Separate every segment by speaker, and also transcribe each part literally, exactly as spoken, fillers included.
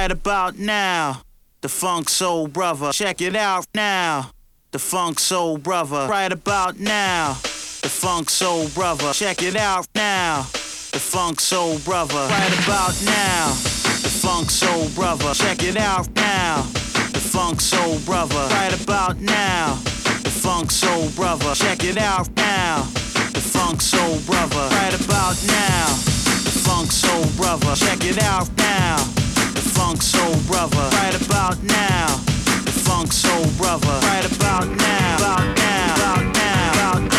Speaker 1: right about now. The Funk Soul Brother, check it out now. The Funk Soul Brother, right about now. The Funk Soul Brother, check it out now. The Funk Soul Brother, right about now. The Funk Soul Brother, check it out now. The Funk Soul Brother, right about now. The Funk Soul Brother, check it out now. The Funk Soul Brother, right about now. The Funk Soul Brother, check it out now. The Funk Soul Brother, right about now. The Funk Soul Brother, right about now. About now, about now, about now.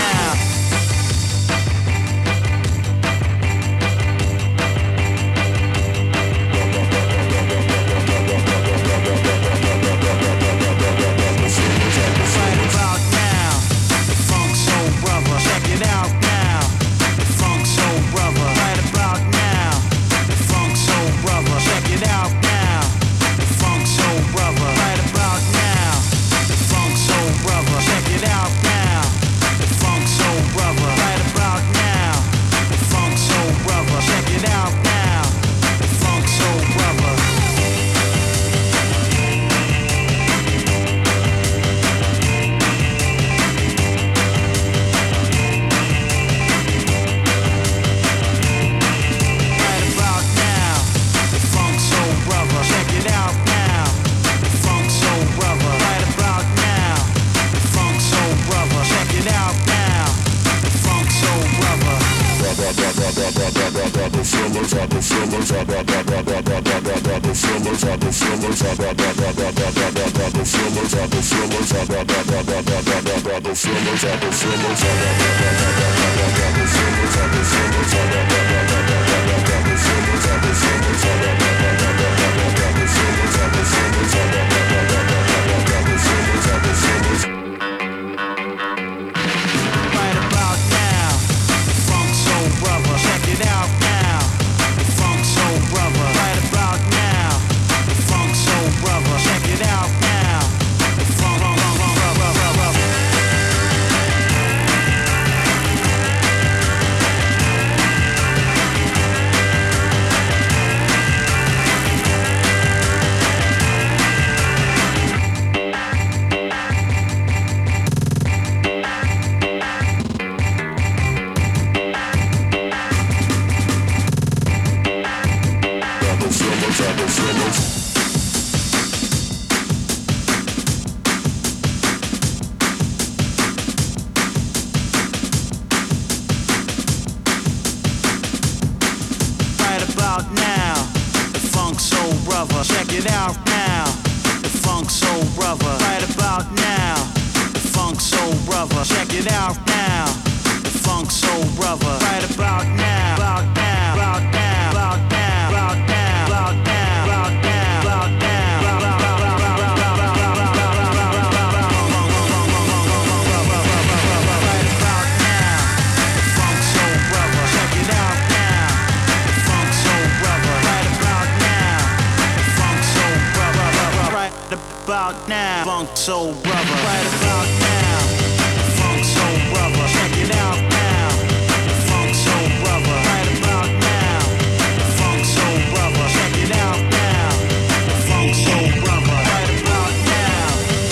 Speaker 1: About now, Funk Soul Brother, right about now. Funk Soul Brother, check it out now. Funk Soul Brother, right about now. Funk Soul Brother, check it out now. Funk Soul Brother, right about now.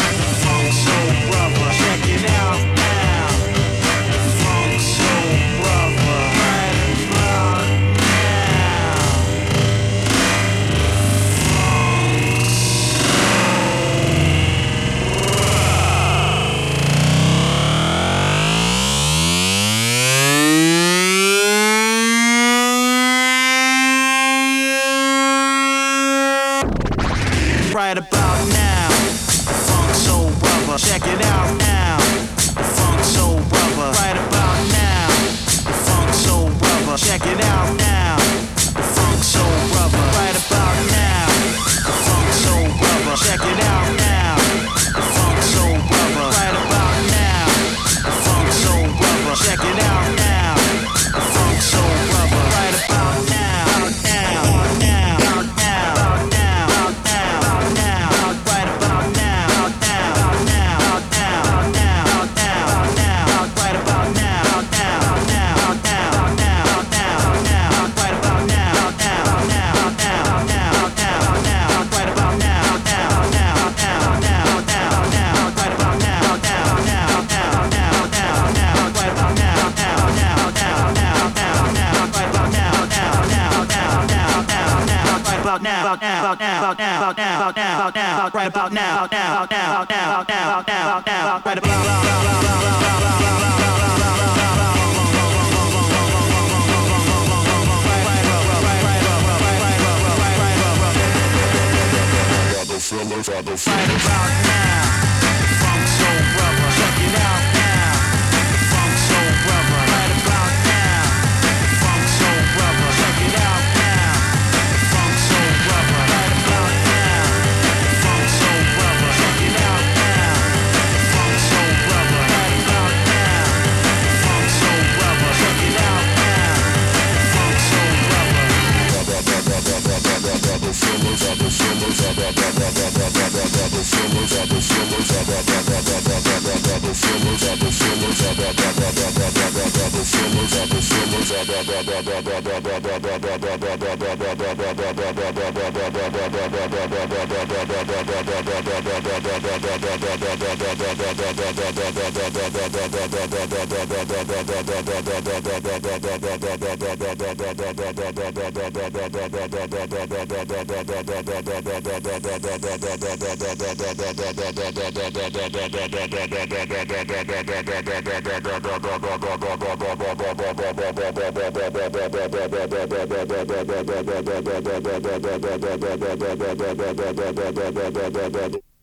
Speaker 1: Funk Soul Brother, check it out now. Funk Soul Brother, right about now. Right about now, the Funk Soul Brother, check it out now. The Funk Soul Brother, right about now. The Funk Soul Brother, check it out now. The Funk Soul Brother, right about now. The Funk Soul Brother, check it out now. The Funk Soul Brother, right about now. The Funk Soul Brother, check it out now. The Funk Soul Brother, right about now. Out now, out now, out now, out now, out now, out now, out right about now, out now, out now, out now, out now. about now, about now, about now, about now, about now, about now, right about now, about now, about now, about now, about now, about now, about now, right about
Speaker 2: Fellas, I don't
Speaker 1: right about now, the Funk Soul Brother, check it out now, the Funk Soul Brother, right about now, the Funk Soul Brother, check it out now, the Funk Soul Brother, right about now, the Funk Soul Brother, check it out now, the Funk Soul Brother, right about now, the Funk Soul Brother, check it out now, the Funk Soul Brother.